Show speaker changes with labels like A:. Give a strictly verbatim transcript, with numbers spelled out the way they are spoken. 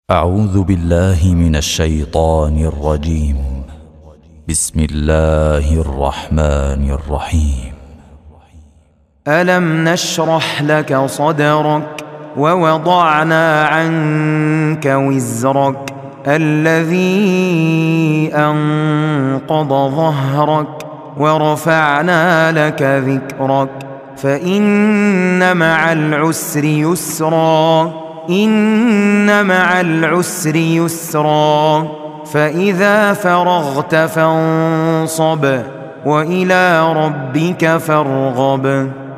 A: أعوذ بالله من الشيطان الرجيم. بسم الله الرحمن الرحيم.
B: ألم نشرح لك صدرك ووضعنا عنك وزرك الذي أنقض ظهرك ورفعنا لك ذكرك فإن مع العسر يسرا إن مع العسر يسرا فإذا فرغت فانصب وإلى ربك فارغب.